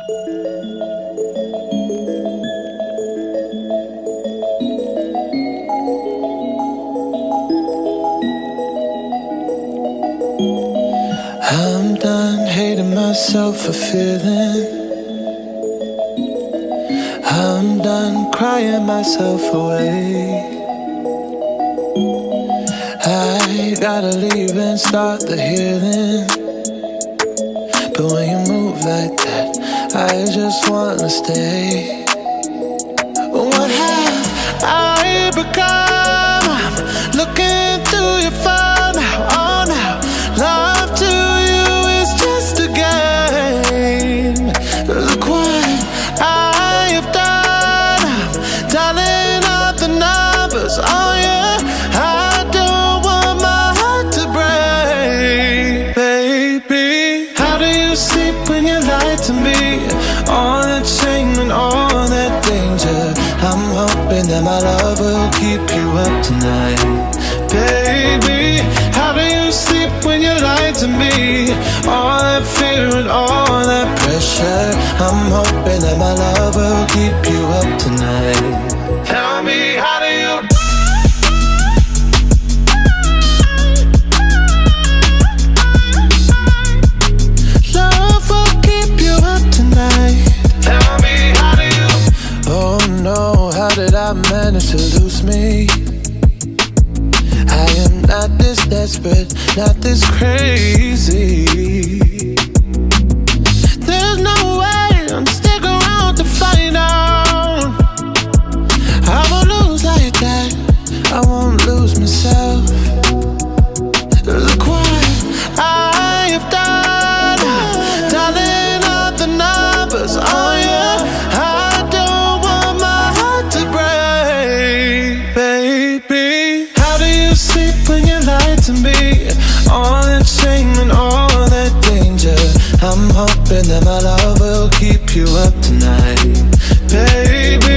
I'm done hating myself for feeling. I'm done crying myself away. I gotta leave and start the healing. But when you move like that, I just wanna stay. What have I become? I'm looking through your phone now, oh now. Love to you is just a game. Look what I have done. I'm dialing up the numbers, oh yeah. I don't want my heart to break, baby. How do you sleep when you lie to me? All that shame and all that danger. I'm hoping that my love will keep you up tonight, baby. How do you sleep when you lie to me? All that fear and all that pressure. I'm hoping that my love will keep you up tonight. Tell me, how do you? Love will keep you up tonight. Tell me, how do you? Oh no, how did I manage to lose me? I am not this desperate, not this crazy. There's no way I'm sticking around to find out. I won't lose like that, I won't lose myself. Look what I have done, dialing up the numbers, oh yeah. I don't want my heart to break, baby. How do you sleep when you lie to me? All that shame and all that danger. I'm hoping that my love will keep you up tonight, baby.